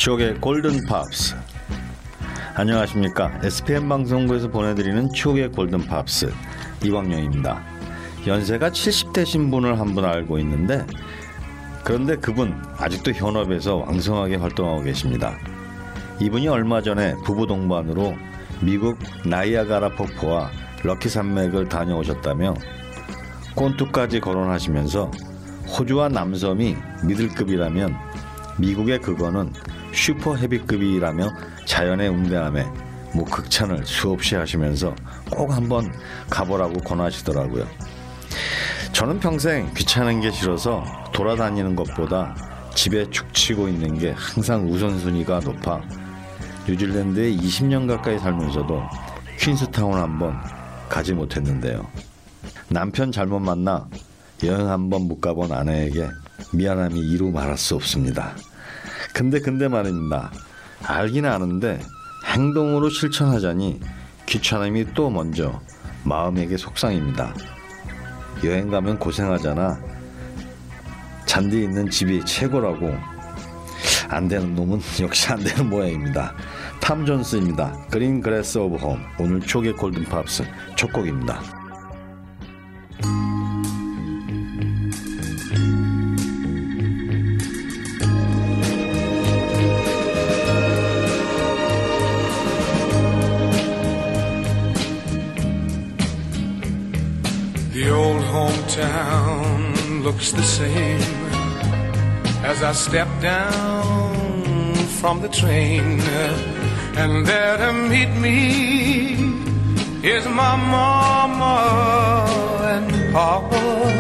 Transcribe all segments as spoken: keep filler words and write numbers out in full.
추억의 골든 팝스. 안녕하십니까. 에스피엠 방송국에서 보내드리는 추억의 골든 팝스 이광영입니다. 연세가 칠십 대신 분을 한 분 알고 있는데, 그런데 그분 아직도 현업에서 왕성하게 활동하고 계십니다. 이분이 얼마 전에 부부 동반으로 미국 나이아가라 폭포와 럭키 산맥을 다녀오셨다며 꼰뚜까지 거론하시면서 호주와 남섬이 미들급이라면 미국의 그거는 슈퍼 헤비급이라며 자연의 웅대함에 뭐 극찬을 수없이 하시면서 꼭 한번 가보라고 권하시더라고요. 저는 평생 귀찮은 게 싫어서 돌아다니는 것보다 집에 죽치고 있는 게 항상 우선순위가 높아 뉴질랜드에 이십 년 가까이 살면서도 퀸스타운 한번 가지 못했는데요. 남편 잘못 만나 여행 한번 못 가본 아내에게 미안함이 이루 말할 수 없습니다. 근데 근데 말입니다. 알긴 아는데 행동으로 실천하자니 귀찮음이 또 먼저 마음에게 속상입니다. 여행 가면 고생하잖아. 잔디 있는 집이 최고라고. 안 되는 놈은 역시 안 되는 모양입니다. 탐 존스입니다. 그린 그래스 오브 홈. 오늘 초계 골든 팝스 첫 곡입니다. The old hometown looks the same as I step down from the train, and there to meet me is my mama and papa.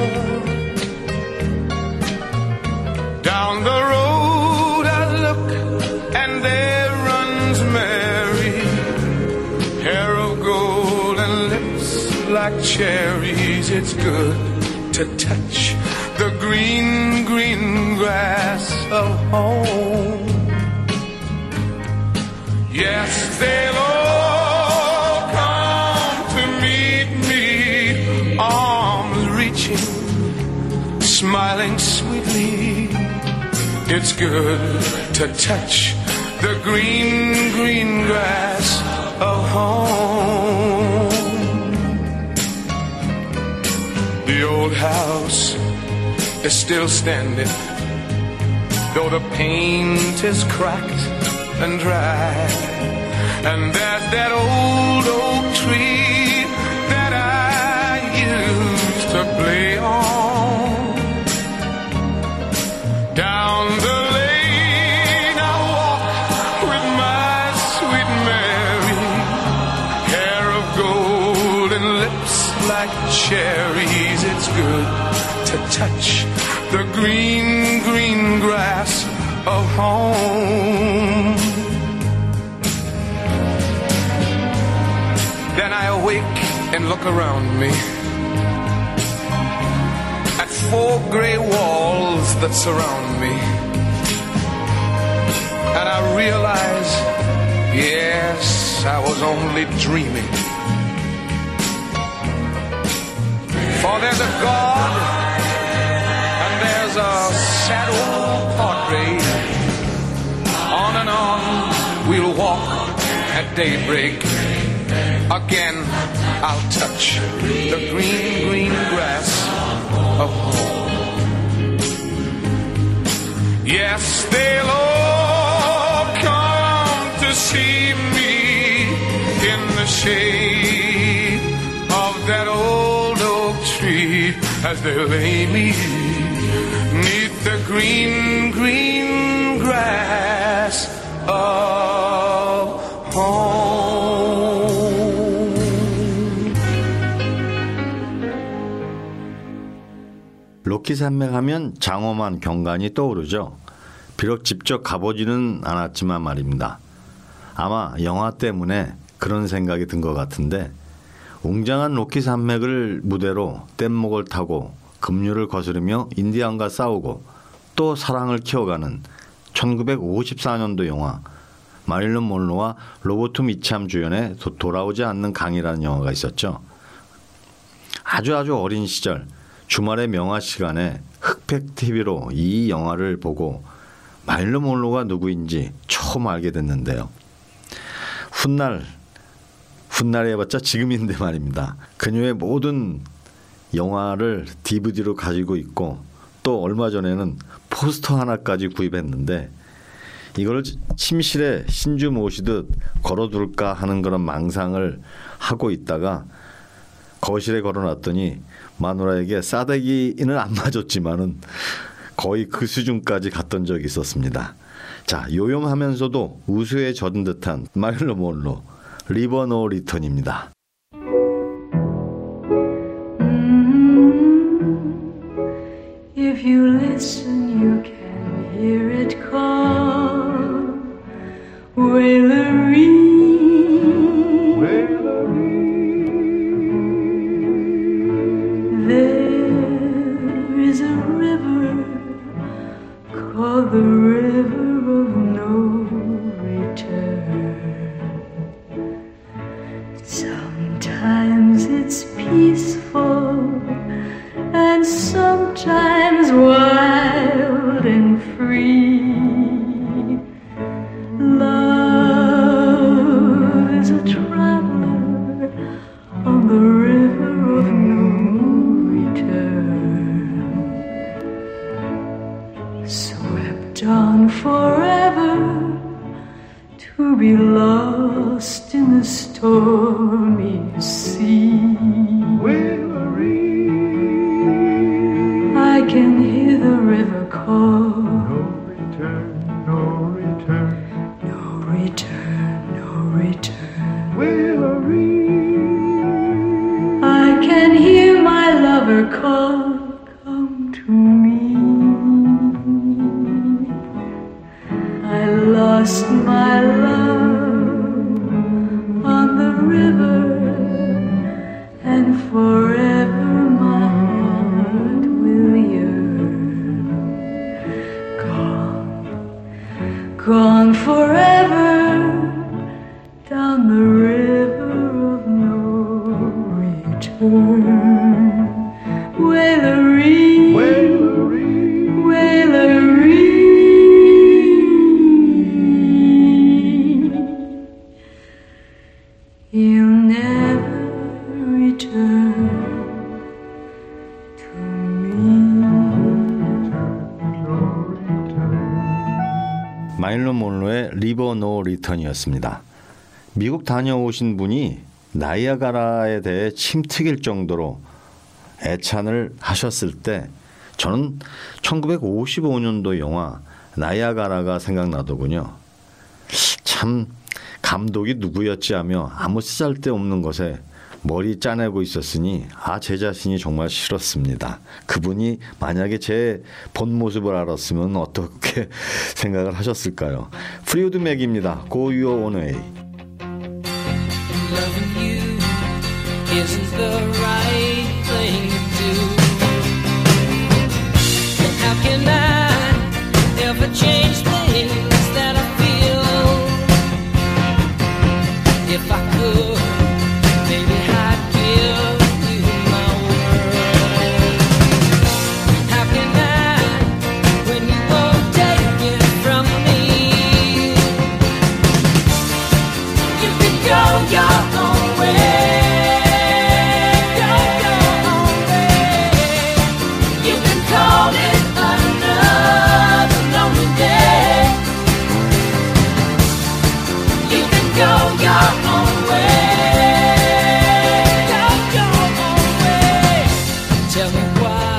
Down the road I look and there runs Mary, hair of gold and lips like cherries. It's good to touch the green, green grass of home. Yes, they'll all come to meet me, arms reaching, smiling sweetly. It's good to touch the green, green grass of home. The old house is still standing, though the paint is cracked and dry. And there's that old oak tree that I used to play on. Down the lane I walk with my sweet Mary, hair of gold and lips like cherries. It's good to touch the green, green grass of home. Then I awake and look around me at four gray walls that surround me, and I realize, yes, I was only dreaming. For there's a God and there's a sad old portrait. On and on we'll walk at daybreak. Again I'll touch the green, green grass of home. Yes, they'll all come to see me in the shade of that old oak tree, as they lay me neath the green, green grass of home. 럭키 산맥 하면 장엄한 경관이 떠오르죠. 비록 직접 가보지는 않았지만 말입니다. 아마 영화 때문에 그런 생각이 든 것 같은데, 웅장한 럭키 산맥을 무대로 뗏목을 타고 급류를 거스르며 인디안과 싸우고 또 사랑을 키워가는 천구백오십사 년도 영화 마릴론 몬로와 로버트 미참 주연의 도, 돌아오지 않는 강이라는 영화가 있었죠. 아주 아주 어린 시절 주말의 명화 시간에 흑백 티비로 이 영화를 보고 마릴린 monroe가 누구인지 처음 알게 됐는데요. 훗날, 훗날에 해봤자 지금인데 말입니다. 그녀의 모든 영화를 디비디로 가지고 있고 또 얼마 전에는 포스터 하나까지 구입했는데 이걸 침실에 신주 모시듯 걸어둘까 하는 그런 망상을 하고 있다가 거실에 걸어놨더니 마누라에게 싸대기는 안 맞았지만은 거의 그 수준까지 갔던 적이 있었습니다. 자, 요염하면서도 우수에 젖은 듯한 마릴린 monroe, 리버 노 리턴입니다. If you listen, you can hear it call. Wailery. There is a river called the river of no return. Sometimes it's peaceful and sometimes wild and free. Love is a traveler on the river of no return, swept on forever to be lost in the stormy sea. I can hear the river call. No return, no return, no return, no return. Wailery. I can hear my lover call. Come to me. I lost my love on the river, and forever my heart will yearn. Gone, gone forever down the river of no return. Wailery, Wailery, Wailery. You'll never return to me. 마릴린 monroe의 리버 노 리턴이었습니다. 미국 다녀오신 분이 나이아가라에 대해 침튀길 정도로 애찬을 하셨을 때 저는 천구백오십오 년도 영화 나이아가라가 생각나더군요. 참 감독이 누구였지 하며 아무 쓰잘데없는 것에 머리 짜내고 있었으니 아, 제 자신이 정말 싫었습니다. 그분이 만약에 제 본 모습을 알았으면 어떻게 생각을 하셨을까요? 프리우드 맥입니다. Go your own way. Loving you isn't the right thing to do. And how can I ever change things that I feel? If I could, maybe I'd give you my world. How can I, when you won't take it from me? You can go your own way. Go your own way. You can call it another lonely day. You can go your own way. Go your own way. Tell me why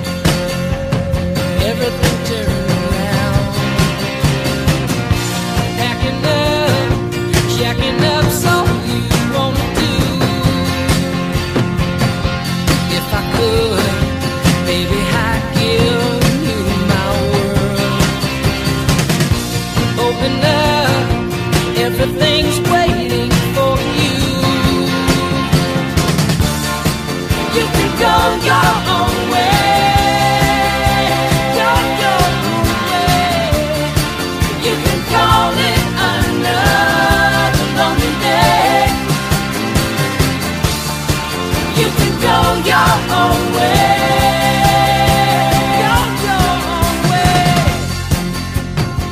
everything turned around. Packing up, jacking up, so you wanna do. If I could, baby, I'd give you my world. Open up, everything's waiting for you. You can go your own way. Go your own way. You can call it another lonely day. You can go your own way. Go your own way.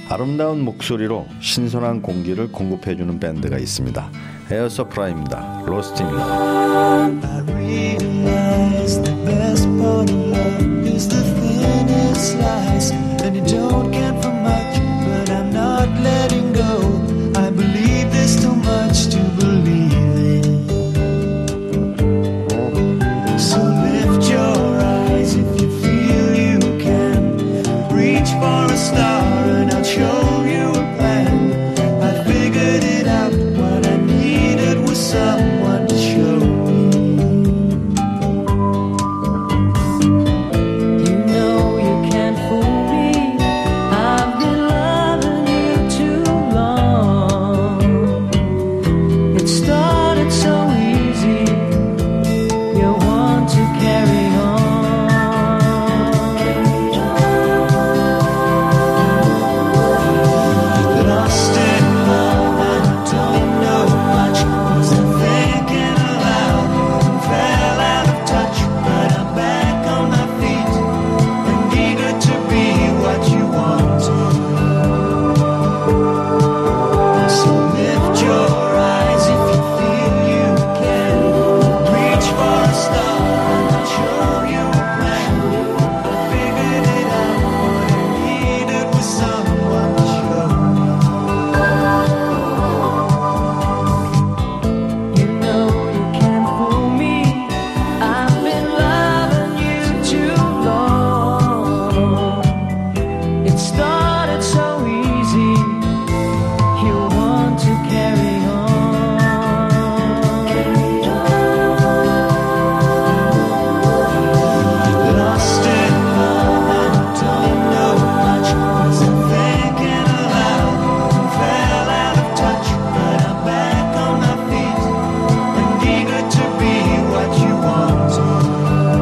아름다운 목소리로 신선한 공기를 공급해주는 밴드가 있습니다. 에어 서프라이입니다. Lost in Love. I realize the best part of love is the thinnest slice, and you don't get for much, but I'm not letting go. I believe there's too much to believe in. So lift your eyes if you feel you can. Reach for a star and I'll show you a plan. I figured it out, what I needed was someone to show me. You know you can't fool me. I've been loving you too long. It started so easy. You want to carry on. Lost in love and don't know much. Wasn't thinking aloud and fell out of touch. But I'm back on my feet and eager to be what you want to. So lift your eyes if you feel you can. Reach for a star and I'll show you a plan. I figured it out, what I needed was someone to show me. You know you can't fool me. I've been loving you too long. It started so easy. You want to carry on. Lost in love and don't know much. Wasn't thinking aloud and fell out of touch. But I'm back on my feet and eager to be what you want to.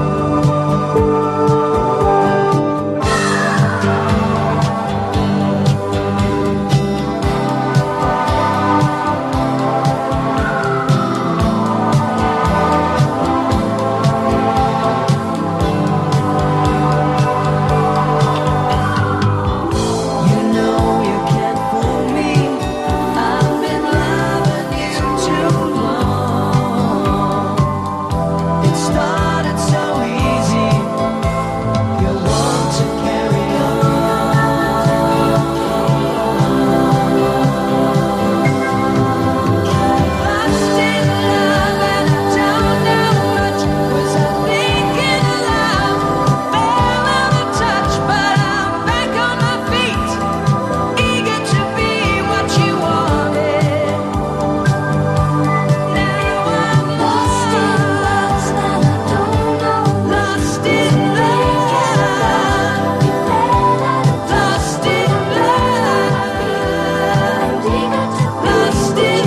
You know you can't fool me. I've been loving you too long. It started so easy. You want to carry on. Lost in love and I don't know much. Was I thinking aloud? Fell out of touch, but I'm back on my feet, eager to be what you wanted. Now I'm lost in love, and I don't know. Lost in love, lost in love, lost in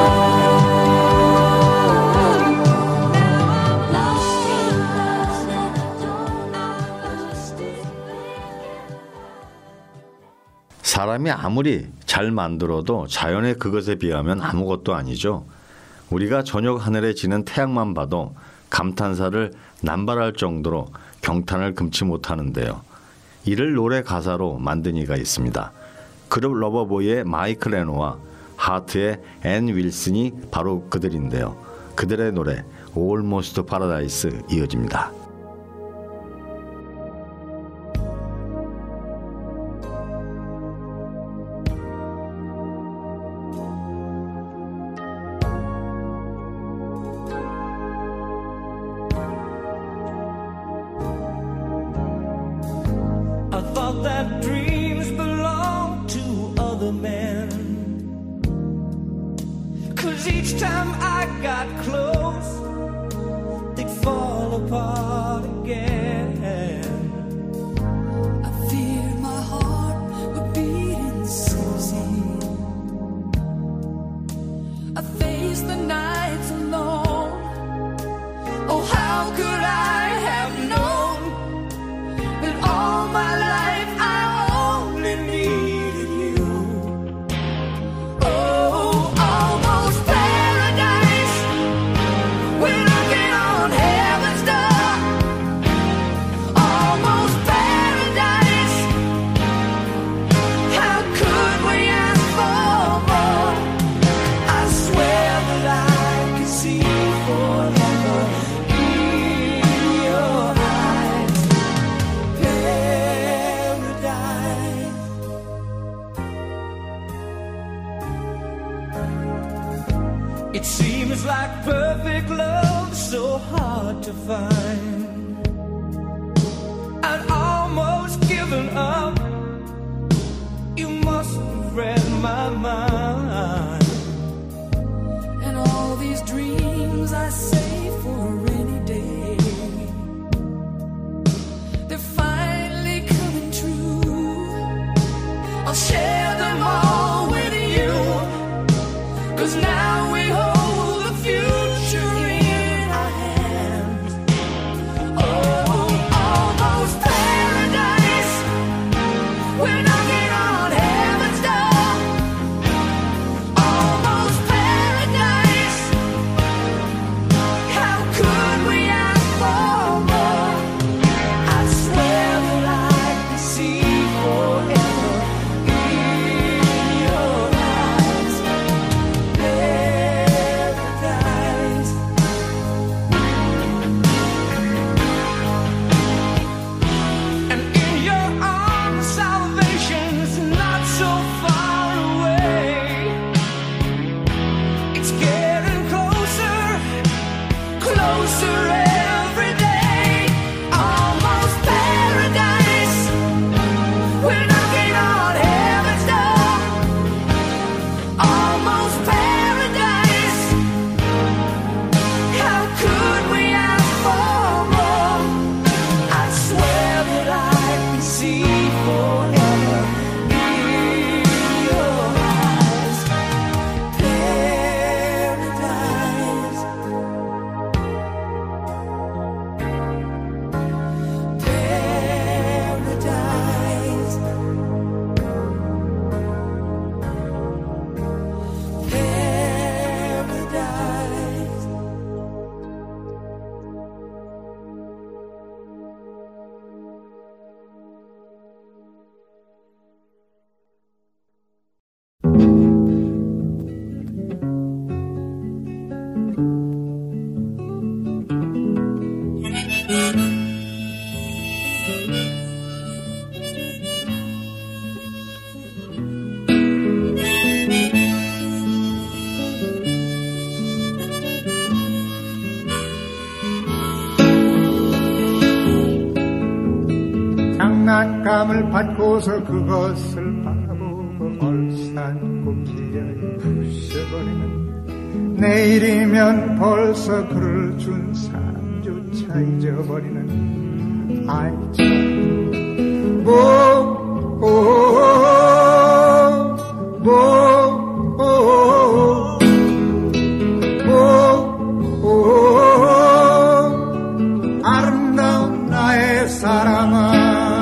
love. Now I'm lost in love, and I don't know. Lost in 사람이 아무리 잘 만들어도 자연의 그것에 비하면 아무것도 아니죠. 우리가 저녁 하늘에 지는 태양만 봐도 감탄사를 남발할 정도로 경탄을 금치 못하는데요. 이를 노래 가사로 만든 이가 있습니다. 그룹 러버보이의 마이클 레노와 하트의 앤 윌슨이 바로 그들인데요. 그들의 노래 Almost Paradise 이어집니다. I thought that dreams belonged to other men. 'Cause each time I got close, they'd fall apart again. I feared my heart would beat in season. I faced the nights alone. Oh, how could I have known that all my life I only needed you? Oh, almost paradise. It seems like perfect love so hard to find. I'd almost given up. You must have read my mind. And all these dreams I save for a rainy day, they're finally coming true. I'll share them all with you, 'cause now we hold the future in our hands. Oh, almost paradise. We're knocking on heaven's door. Almost paradise. How could we ask for more? I swear that I can see forever in your eyes. Paradise. And in your arms, salvation's not so far away. It's getting closer, closer every day. Almost paradise. We're knocking on heaven's door. Almost paradise. How could we ask for more? I swear that I can see forever in your eyes. Paradise. Paradise. Paradise. 장난감을 받고서 그것을 바라보고 얼싸안고 부셔버리는, 내일이면 벌써 그를 준 사람조차 잊어버리는 아이처럼. 뭐, 오, 뭐, 오, 뭐, 오, 아름다운 나의 사랑아.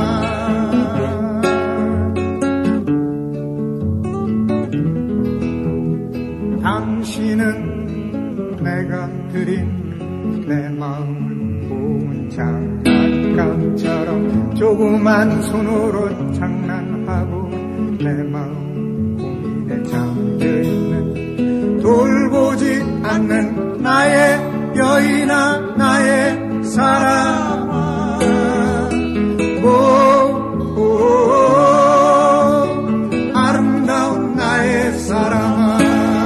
당신은 내가 그린 내 마음을 고운 장난감처럼 조그만 손으로 장난하고 내 마음 고민에 잠겨있는, 돌보지 않는 나의 여인아, 나의 사랑아. 오, 오, 아름다운 나의 사랑아.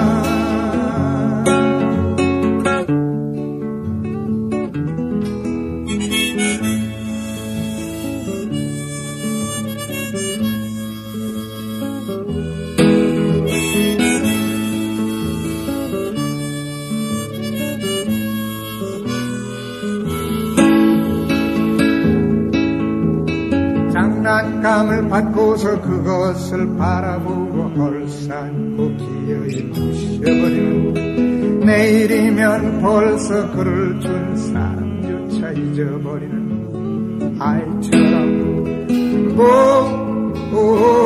장난감을 받고서 그것을 바라보고 얼싸안고 기어이 부셔버리는, 내일이면 벌써 그를 준 사람조차 잊어버리는 아이처럼. 뭐, 오,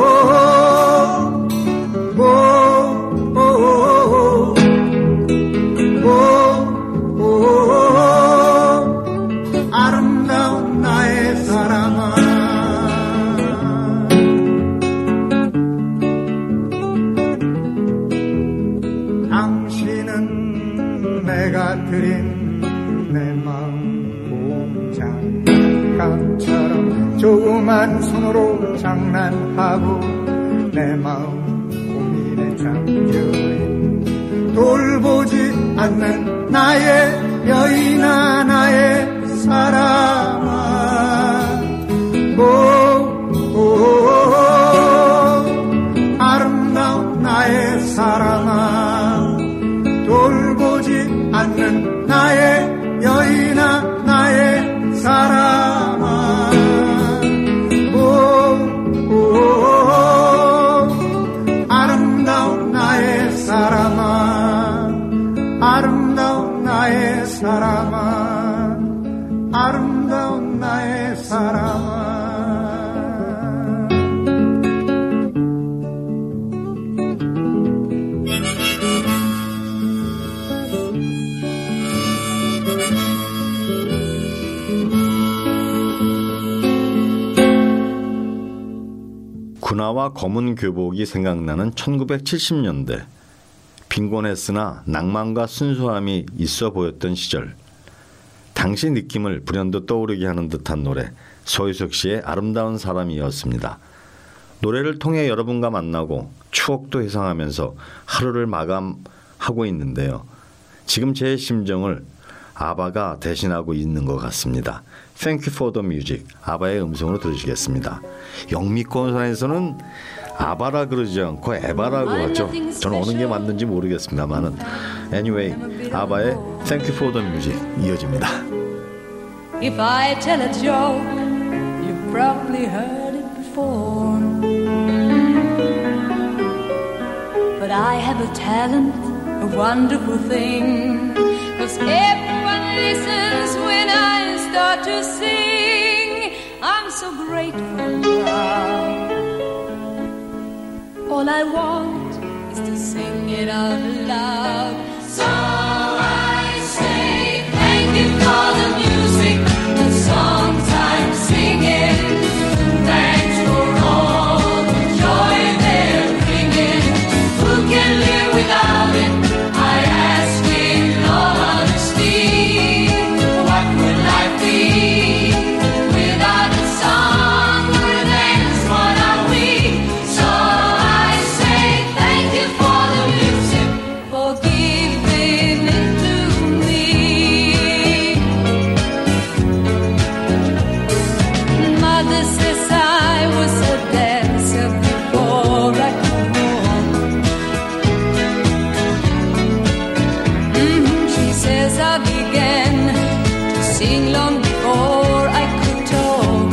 뭐, 오, 뭐, 오, 아름다운 나의 사랑아. 당신은 내가 드린 내 마음 고운 장난감처럼 조그만 손으로 장난하고 내 마음 고민에 잠겨있는, 돌보지 않는 나의 여인아 나의 사랑아 오, 오, 오, 아름다운 나의 사랑아 돌보지 않는 나의 여인아 나의 사랑아 오, 오, 오, 아름다운 나의 사랑아 아름다운 나의 사랑아 아름다운 나의 사랑아 군화와 검은 교복이 생각나는 천구백칠십 년대. 빈곤했으나 낭만과 순수함이 있어 보였던 시절. 당시 느낌을 불현듯 떠오르게 하는 듯한 노래, 서유석 씨의 아름다운 사람이었습니다. 노래를 통해 여러분과 만나고 추억도 회상하면서 하루를 마감하고 있는데요. 지금 제 심정을 아바가 대신하고 있는 것 같습니다. Thank you for the music. 아바의 음성으로 들으시겠습니다. 영미권에서는 아바라 그러지 않고 에바라고 하죠. 저는 어느 게 맞는지 모르겠습니다만은 anyway, 아바의 Thank you for the music 이어집니다. If I tell a joke, you've probably heard it before. But I have a talent, a wonderful thing. 'Cause everyone listens when I start to sing. I'm so grateful now. All I want is to sing it out loud. So I say thank you for the music, the songs I'm singing. Thanks for all the joy they're bringing. Who can live without it? I ask in all honesty. What would life be without a song or a dance? What are we? So I say thank you for the music, for giving it to me. Mother says I was a dancer before I could walk. Mhm, she says I began to sing long before I could talk.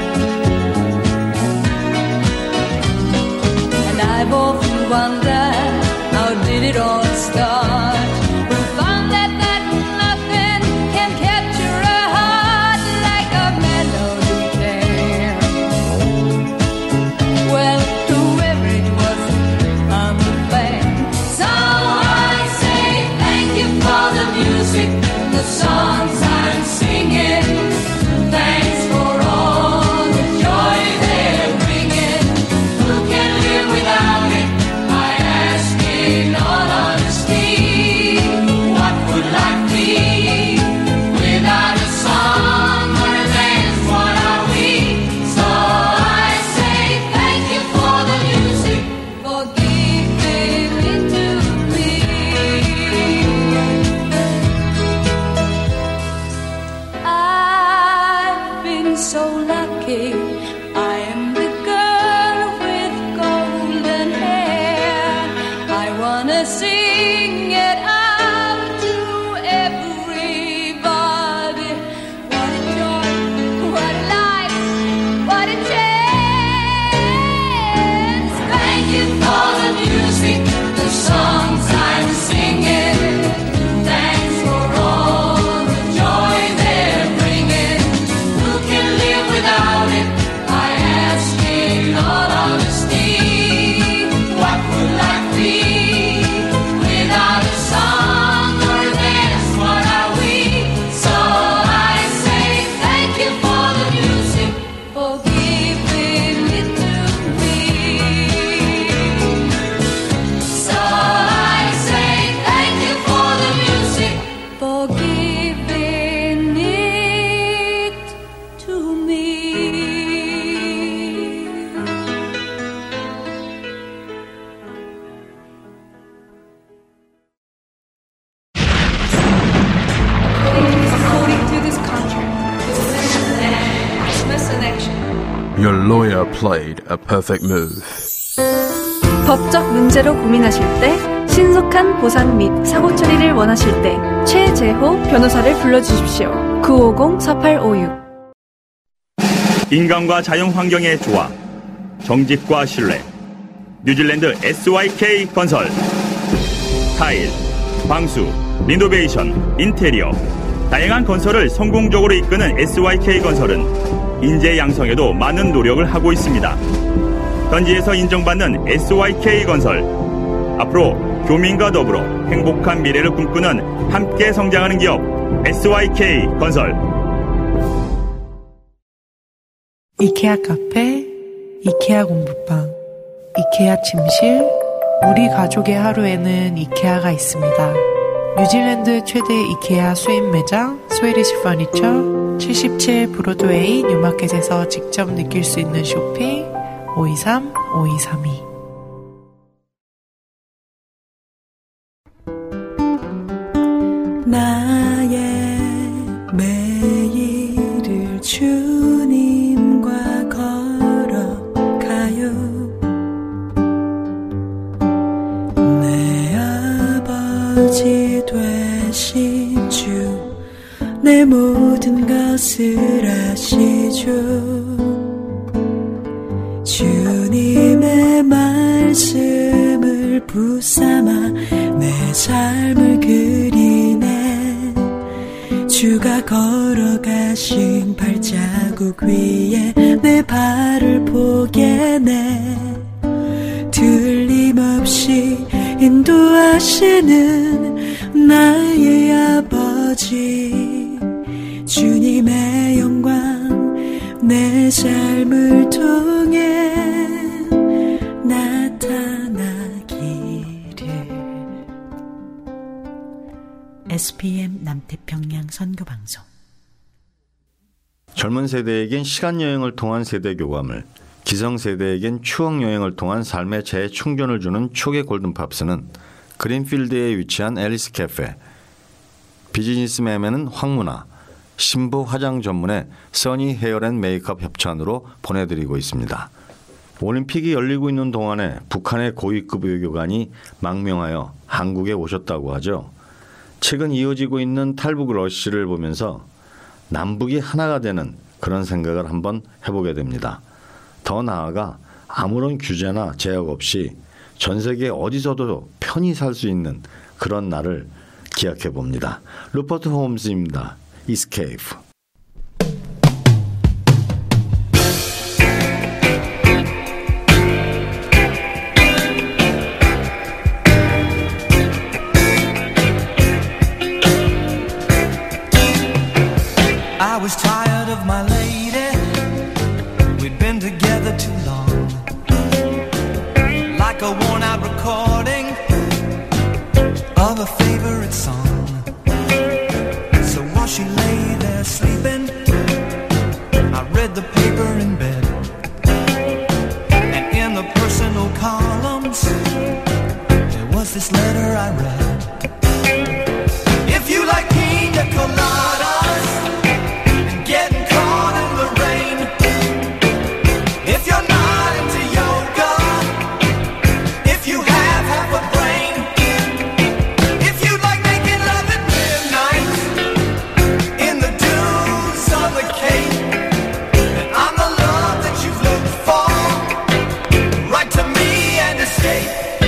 And I've often wondered, how did it all start? Who found that, that nothing can capture a heart like a melody can? Well, whoever it was, I'm a fan. So I say thank you for the music, the songs I'm singing. Thanks for all the joy they're bringing. Who can live without it? I ask in all honesty. What would life be without a song or a dance? What are we? So I say thank you for the music, for giving it to me. I've been so lucky. I am the girl with golden hair. I wanna sing it out to everybody. What a joy, what a life, what a chance. Thank you for the music, the songs I'm singing. Thanks for all the joy they're bringing. Who can live without it? I ask in all honesty. What would life be without a lawyer played a perfect move. 법적 문제로 고민하실 때, 신속한 보상 및 사고 처리를 원하실 때 최재호 변호사를 불러주십시오. 구오공 사팔오육. 인간과 자연환경의 조화, 정직과 신뢰, 뉴질랜드 에스와이케이 건설. 타일, 방수, 리노베이션, 인테리어, 다양한 건설을 성공적으로 이끄는 에스와이케이 건설은 인재 양성에도 많은 노력을 하고 있습니다. 현지에서 인정받는 에스와이케이 건설, 앞으로 교민과 더불어 행복한 미래를 꿈꾸는 함께 성장하는 기업 에스와이케이 건설. 이케아 카페, 이케아 공부방, 이케아 침실, 우리 가족의 하루에는 이케아가 있습니다. 뉴질랜드 최대 이케아 수입 매장 스웨디시 퍼니처, 칠십칠 브로드웨이 뉴마켓에서 직접 느낄 수 있는 쇼핑 오이삼 오이삼이. 나의 매일을 주님과 걸어가요. 내 아버지 되신 주, 내 모든 것을 아시죠. 주님의 말씀을 붙삼아 내 삶을 그리네. 주가 걸어가신 발자국 위에 내 발을 포개네. 틀림없이 인도하시는 나의 아버지, 주님의 영광 내 삶을 통해 나타나기를. 에스피엠 남태평양 선교방송. 젊은 세대에겐 시간여행을 통한 세대 교감을, 기성세대에겐 추억여행을 통한 삶의 재충전을 주는 초계 골든팝스는 그린필드에 위치한 앨리스 캐페, 비즈니스맨에는 황문화, 신부 화장 전문의 써니 헤어앤 메이크업 협찬으로 보내드리고 있습니다. 올림픽이 열리고 있는 동안에 북한의 고위급 외교관이 망명하여 한국에 오셨다고 하죠. 최근 이어지고 있는 탈북 러시를 보면서 남북이 하나가 되는 그런 생각을 한번 해보게 됩니다. 더 나아가 아무런 규제나 제약 없이 전 세계 어디서도 편히 살 수 있는 그런 날을 기약해 봅니다. 루퍼트 홈즈입니다. Escape. I was tired of my lady. We'd been together too long. Like a worn out recording of a favorite song. So while she lay there sleeping, I read the paper in bed. And in the personal columns, there was this letter I read. If you like pina coladas and getting caught in the rain, if you're not into yoga, if you have half a brain, if you like making love at midnight in the dunes on the Cape, then I'm the love that you've looked for. Write to me and escape.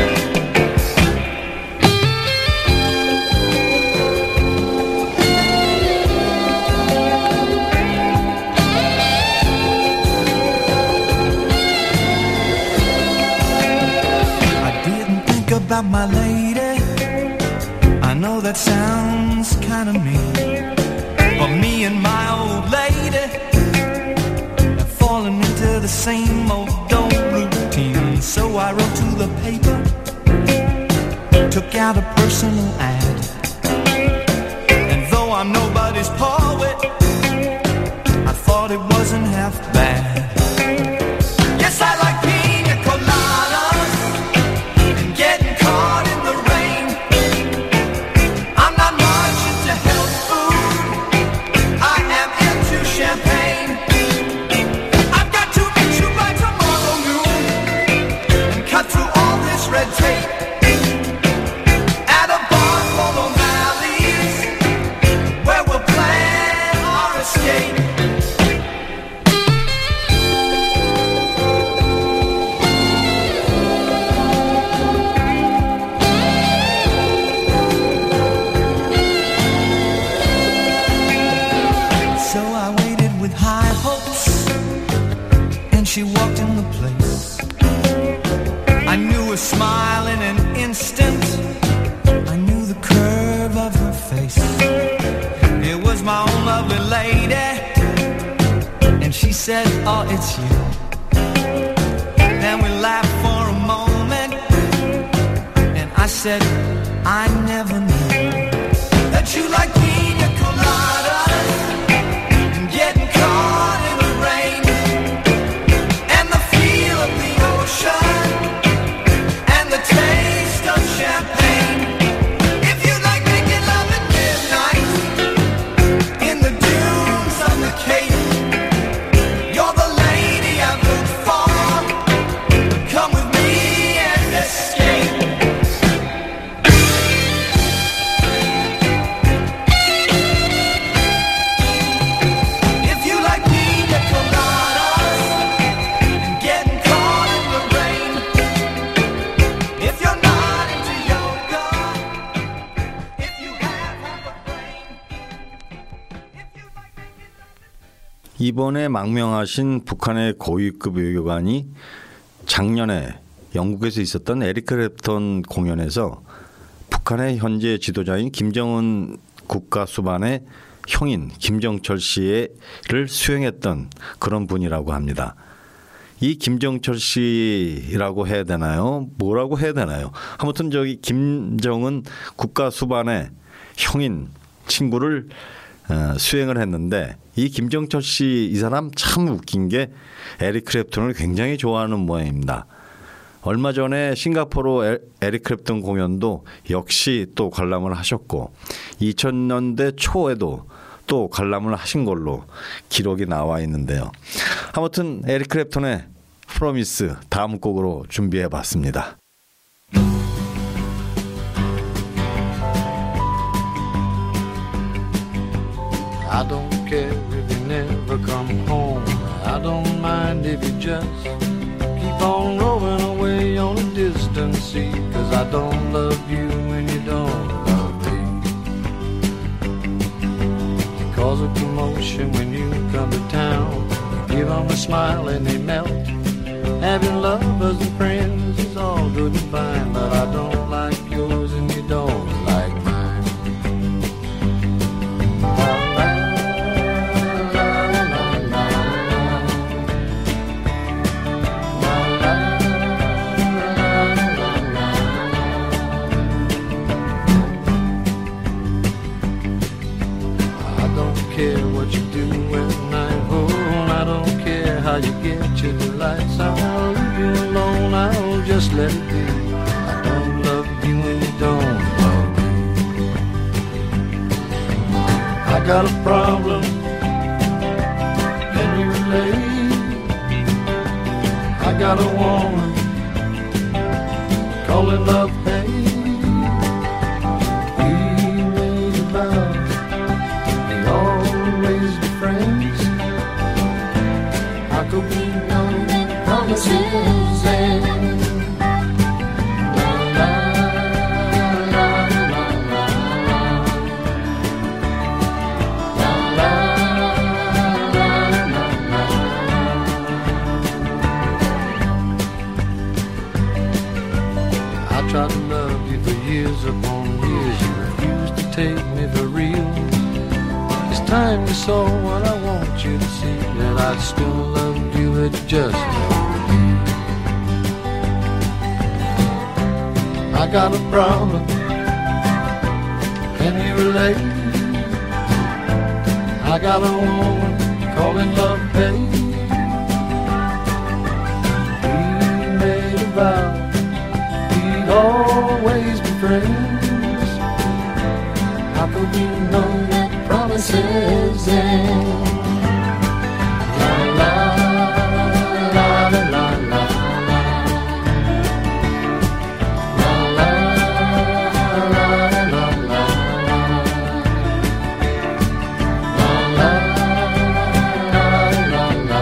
About my lady, I know that sounds kind of mean, but me and my old lady have fallen into the same old old routine. So I wrote to the paper, took out a personal ad, and though I'm nobody's poet, I thought it wasn't half bad. Yes, I like pina coladas and getting caught in the rain. I'm not much into health food, I am into champagne. I've got to meet you oh, it's you. Then we laughed for a moment, and I said, I never knew that you like pina coladas and getting caught in the rain and the feel of the ocean and the taste of champagne. If you like making love at midnight in the dunes on the Cape, you're the lady I've looked for. Come with me and escape. If you like pina coladas and getting caught in the rain, if you're not into yoga, if you have half a brain, if you like making love. 이번에 망명하신 북한의 고위급 외교관이 작년에 영국에서 있었던 에릭 클랩턴 공연에서 북한의 현재 지도자인 김정은 국가수반의 형인 김정철 씨를 수행했던 그런 분이라고 합니다. 이 김정철 씨라고 해야 되나요? 뭐라고 해야 되나요? 아무튼 저기 김정은 국가수반의 형인 친구를 어, 수행을 했는데 이 김정철 씨 이 사람 참 웃긴 게 에릭 클랩턴을 굉장히 좋아하는 모양입니다. 얼마 전에 싱가포르 에, 에릭 클랩턴 공연도 역시 또 관람을 하셨고 이천 년대 초에도 또 관람을 하신 걸로 기록이 나와 있는데요. 아무튼 에릭 클랩턴의 프로미스 다음 곡으로 준비해 봤습니다. I don't care if you never come home. I don't mind if you just keep on rolling away on a distant sea. Cause I don't love you when you don't love me. You cause a commotion when you come to town. You give them a smile and they melt. Having lovers and friends is all good and fine. But I don't like yours and you don't like mine. How you get your delights, I'll leave you alone, I'll just let it be. I don't love you and you don't love me. I got a problem, can you relate? I got a woman, call it love hate. We made a vow, we always be friends. How could we know that promises end? La la la la la la la la la la. I tried to love you for years upon years. You refused to take me for real. This time you saw what I want you to see, that I still love you, it just never be. I got a problem, can you relate? I got a woman calling love pain. We made a vow, we'd always be friends. How could we know that promises end? La la la la la la. La la la la la. La la la la la.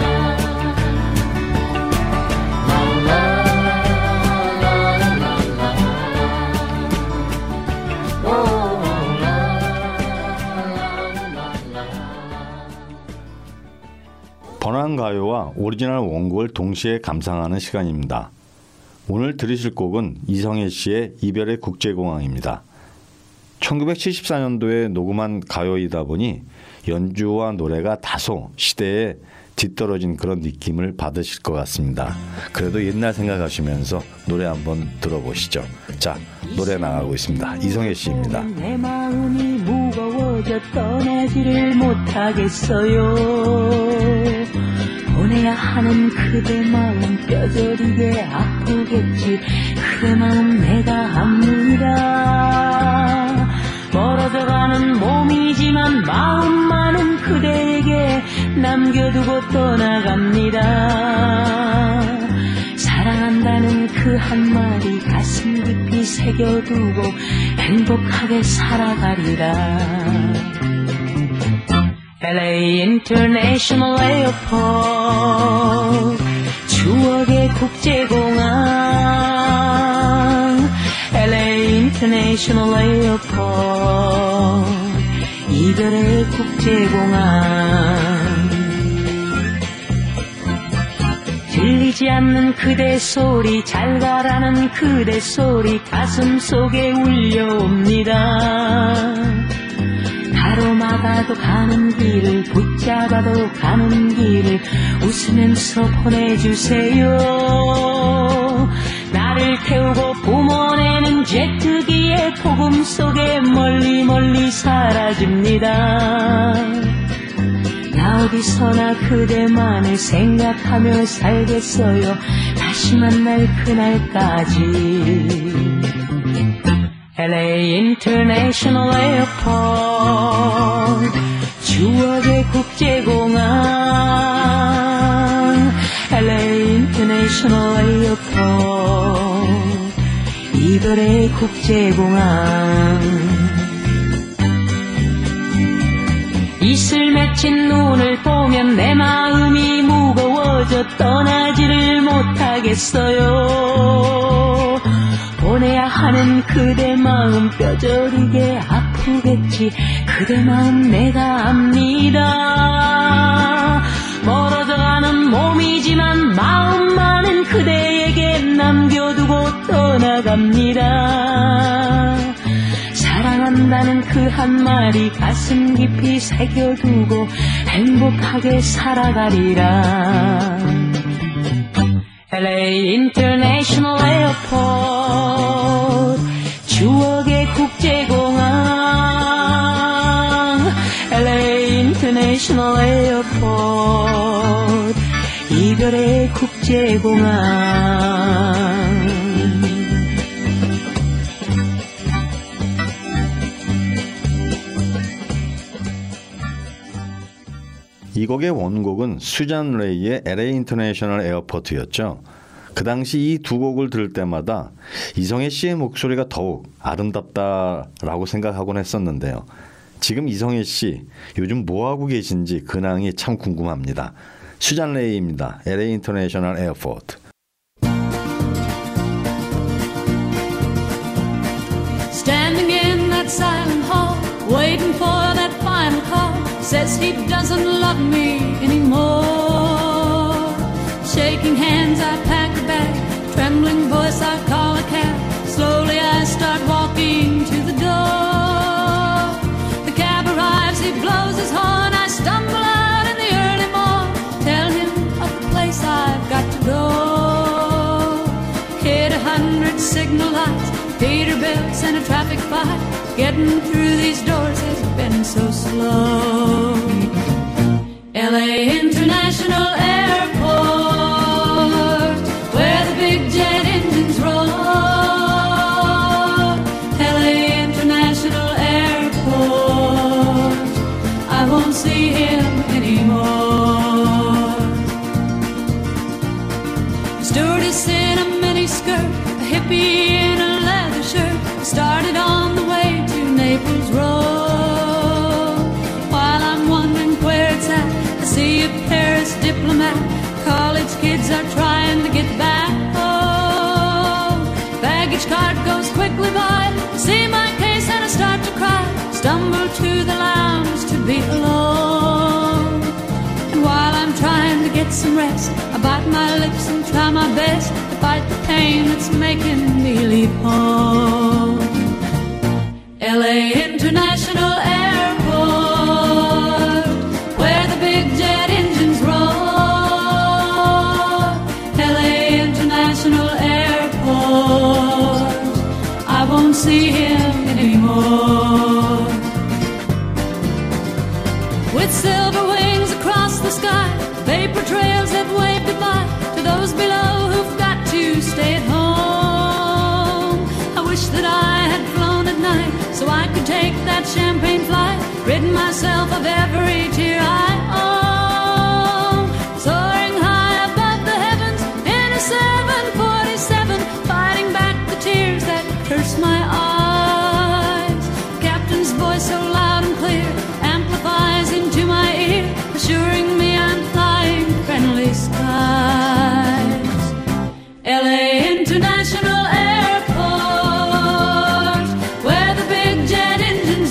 La la la la la. Oh. 번안가요와 오리지널 원곡을 동시에 감상하는 시간입니다. 오늘 들으실 곡은 이성애 씨의 이별의 국제공항입니다. 천구백칠십사 년도에 녹음한 가요이다 보니 연주와 노래가 다소 시대에 뒤떨어진 그런 느낌을 받으실 것 같습니다. 그래도 옛날 생각하시면서 노래 한번 들어보시죠. 자, 노래 나가고 있습니다. 이성애 씨입니다. 내 마음이 무거워져 떠나지를 못하겠어요. 보내야 하는 그대 마음 뼈저리게 아프겠지. 그대 마음 내가 압니다. 멀어져가는 몸이지만 마음만은 그대에게 남겨두고 떠나갑니다. 사랑한다는 그 한마디 가슴 깊이 새겨두고 행복하게 살아가리라. 엘에이 International Airport 추억의 국제공항 엘에이 International Airport 이별의 국제공항 들리지 않는 그대 소리 잘 가라는 그대 소리 가슴 속에 울려옵니다. 가로막아도 가는 길을 붙잡아도 가는 길을 웃으면서 보내주세요. 나를 태우고 뿜어내는 제트기의 폭음 속에 멀리 멀리 사라집니다. 나 어디서나 그대만을 생각하며 살겠어요. 다시 만날 그날까지. 엘에이 International Airport 추억의 국제공항 엘에이 International Airport 이별의 국제공항 이슬 맺힌 눈을 보면 내 마음이 무거워져 떠나지를 못하겠어요. 보내야 하는 그대 마음 뼈저리게 아프겠지. 그대 마음 내가 압니다. 멀어져가는 몸이지만 마음만은 그대에게 남겨두고 떠나갑니다. 사랑한다는 그 한마디 가슴 깊이 새겨두고 행복하게 살아가리라. 엘에이 International Airport 추억의 국제공항 엘에이 International Airport 이별의 국제공항 이 곡의 원곡은 수잔 레이의 엘에이 인터내셔널 에어포트였죠. 그 당시 이 두 곡을 들을 때마다 이성애 씨의 목소리가 더욱 아름답다라고 생각하곤 했었는데요. 지금 이성애 씨 요즘 뭐하고 계신지 근황이 참 궁금합니다. 수잔 레이입니다. 엘에이 인터내셔널 에어포트. Standing in that silent hall, waiting for that final call. Says he doesn't love me anymore. Shaking hands, I pack a bag. Trembling voice, I call a cab. Slowly I start walking to the door. The cab arrives, he blows his horn. I stumble out in the early morn. Tell him of the place I've got to go. Hit a hundred signal lights, Peterbilt's and a traffic fight. Getting through these doors has been so slow. L A International Airport, where the big jet engines roar. L A International Airport, I won't see him anymore. Stewardess in a miniskirt, a hippie in a leather shirt, started on the way to Naples Road. While I'm wondering where it's at, I see a Paris diplomat. College kids are trying to get back home. Baggage cart goes quickly by, I see my case and I start to cry. Stumble to the lounge to be alone. And while I'm trying to get some rest, I bite my lips and try my best to fight the pain that's making me leave home. L A International Airport, where the big jet engines roar. don't see him anymore. With silver wings across the sky, paper trails that wave goodbye to those below who've got to stay at home. I wish that I had flown at night so I could take that champagne flight, rid myself of every tear I own. Soaring high above the heavens in a seven forty-seven, fighting back the tears that curse my eyes. Captain's voice so loud and clear amplifies into my ear, assuring me I'm flying friendly skies. L A International Airport, where the big jet engines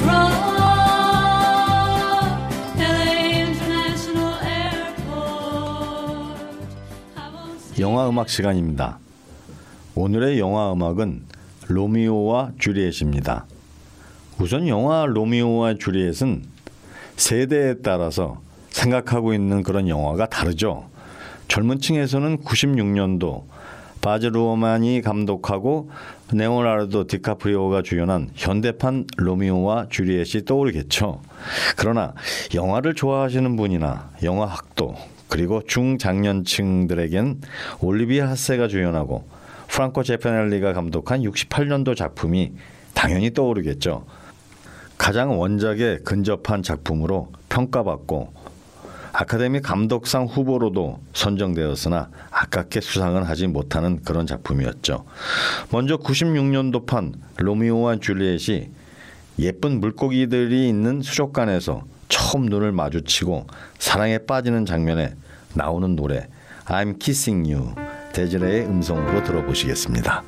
roll. L A International Airport. I won't see 영화 음악 시간입니다. 오늘의 영화 음악은 로미오와 주리엣입니다. 우선 영화 로미오와 주리엣은 세대에 따라서 생각하고 있는 그런 영화가 다르죠. 젊은 층에서는 구십육 년도 바즈 루어만이 감독하고 레오나르도 디카프리오가 주연한 현대판 로미오와 주리엣이 떠오르겠죠. 그러나 영화를 좋아하시는 분이나 영화 학도 그리고 중장년층들에겐 올리비아 하세가 주연하고 프랑코 제페넬리가 감독한 육십팔 년도 작품이 당연히 떠오르겠죠. 가장 원작에 근접한 작품으로 평가받고 아카데미 감독상 후보로도 선정되었으나 아깝게 수상은 하지 못하는 그런 작품이었죠. 먼저 구십육 년도판 로미오와 줄리엣이 예쁜 물고기들이 있는 수족관에서 처음 눈을 마주치고 사랑에 빠지는 장면에 나오는 노래 I'm Kissing You, 데즈레의 음성으로 들어보시겠습니다.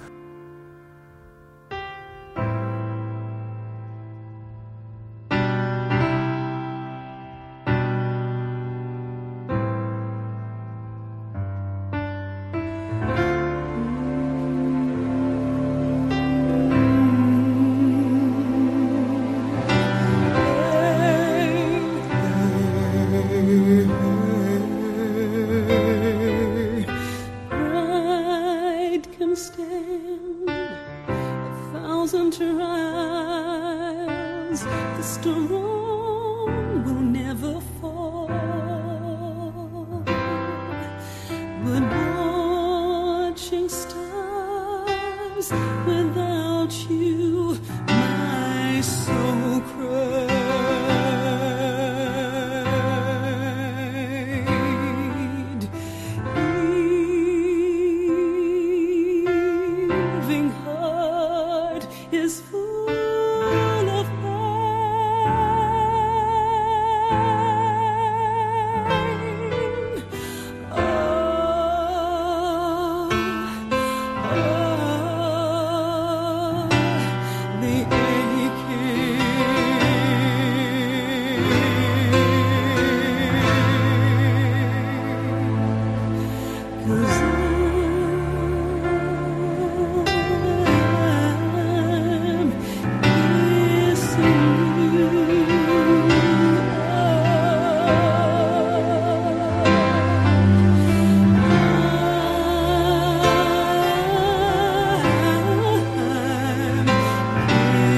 Pride can stand a thousand trials. The stone will never fall. But watching stars without you, my soul cried. Heaving heart is full of pain. Oh, oh, the aching. 'Cause I'm missing you. I'm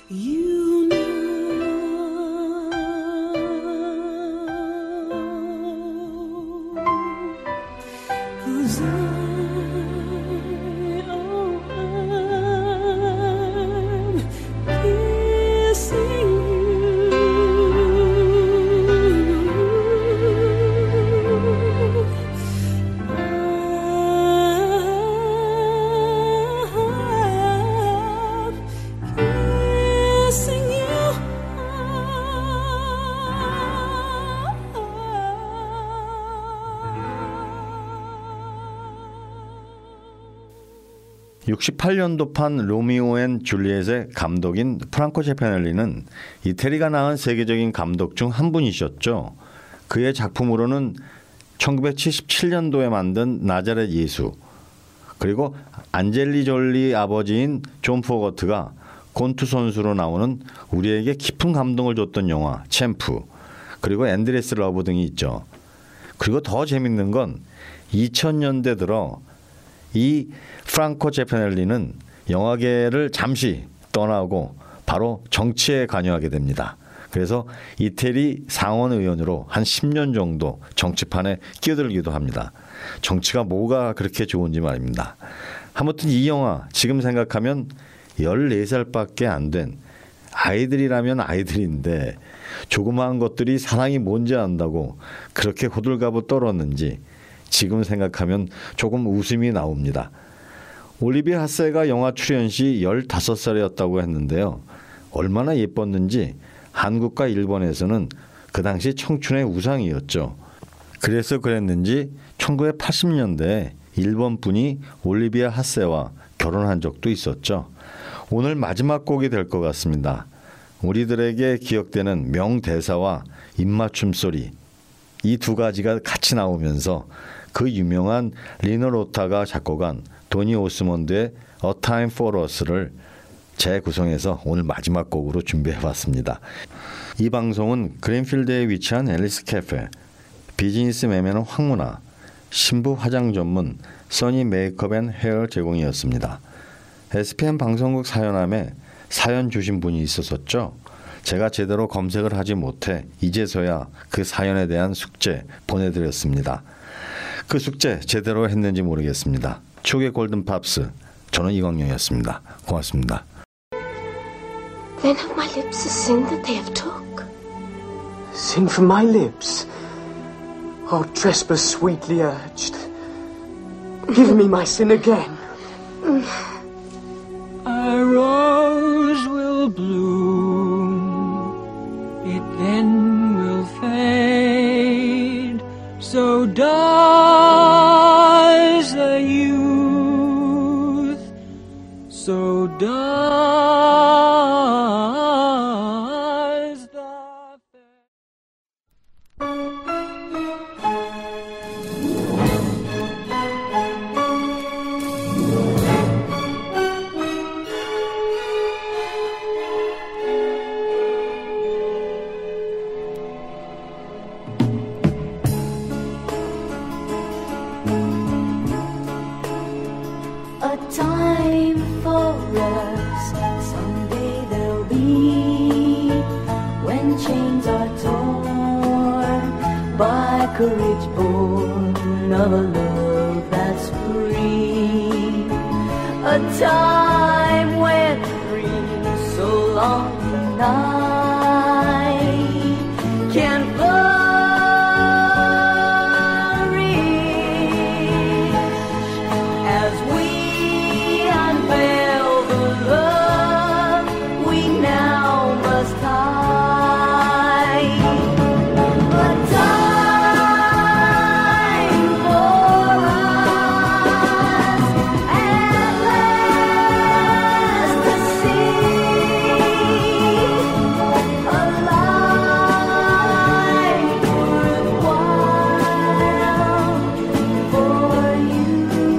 You know, 'cause I, oh, I'm kissing 육십팔 년도판 로미오 앤 줄리엣의 감독인 프랑코 제페넬리는 이태리가 낳은 세계적인 감독 중 한 분이셨죠. 그의 작품으로는 천구백칠십칠 년도에 만든 나자렛 예수, 그리고 안젤리 졸리 아버지인 존 포거트가 곤투 선수로 나오는 우리에게 깊은 감동을 줬던 영화 챔프, 그리고 앤드레스 러브 등이 있죠. 그리고 더 재밌는 건 이천 년대 들어 이 프랑코 제페넬리는 영화계를 잠시 떠나고 바로 정치에 관여하게 됩니다. 그래서 이태리 상원의원으로 한 십 년 정도 정치판에 끼어들기도 합니다. 정치가 뭐가 그렇게 좋은지 말입니다. 아무튼 이 영화 지금 생각하면 열네 살밖에 안 된 아이들이라면 아이들인데 조그마한 것들이 사랑이 뭔지 안다고 그렇게 호들갑을 떨었는지 지금 생각하면 조금 웃음이 나옵니다. 올리비아 하세가 영화 출연 시 열다섯 살이었다고 했는데요. 얼마나 예뻤는지 한국과 일본에서는 그 당시 청춘의 우상이었죠. 그래서 그랬는지 천구백팔십 년대에 일본 분이 올리비아 하세와 결혼한 적도 있었죠. 오늘 마지막 곡이 될 것 같습니다. 우리들에게 기억되는 명대사와 입맞춤 소리, 이 두 가지가 같이 나오면서 그 유명한 리노 로타가 작곡한 도니 오스몬드의 A Time for Us를 재구성해서 오늘 마지막 곡으로 준비해봤습니다. 이 방송은 그린필드에 위치한 앨리스 캐페, 비즈니스 매매는 황문화, 신부 화장 전문 써니 메이크업 앤 헤어 제공이었습니다. 에스피엔 방송국 사연함에 사연 주신 분이 있었었죠. 제가 제대로 검색을 하지 못해 이제서야 그 사연에 대한 숙제 보내드렸습니다. 그 숙제 제대로 했는지 모르겠습니다. 추억의 골든팝스, 저는 이광영이었습니다. 고맙습니다. Then have my lips a sin that they have took? Sin from my lips? Oh, trespass sweetly urged. Give me my sin again. A rose will bloom, it then will fade, so dies the youth, so dies the A time for us, someday there'll be, when chains are torn by courage born of a love that's free. A time when dreams so long denied can flourish as we unveil the love we now must hide. A time for us at last to see a life worthwhile for you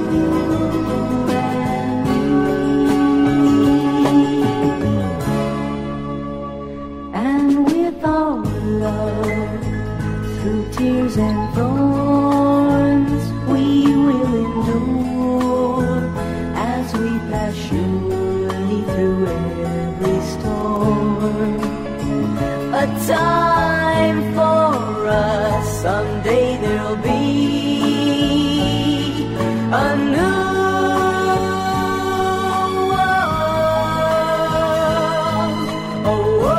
and with our love, through tears and thorns, we will endure as we pass surely through every storm. a time for us. Someday there'll be a new world, a world.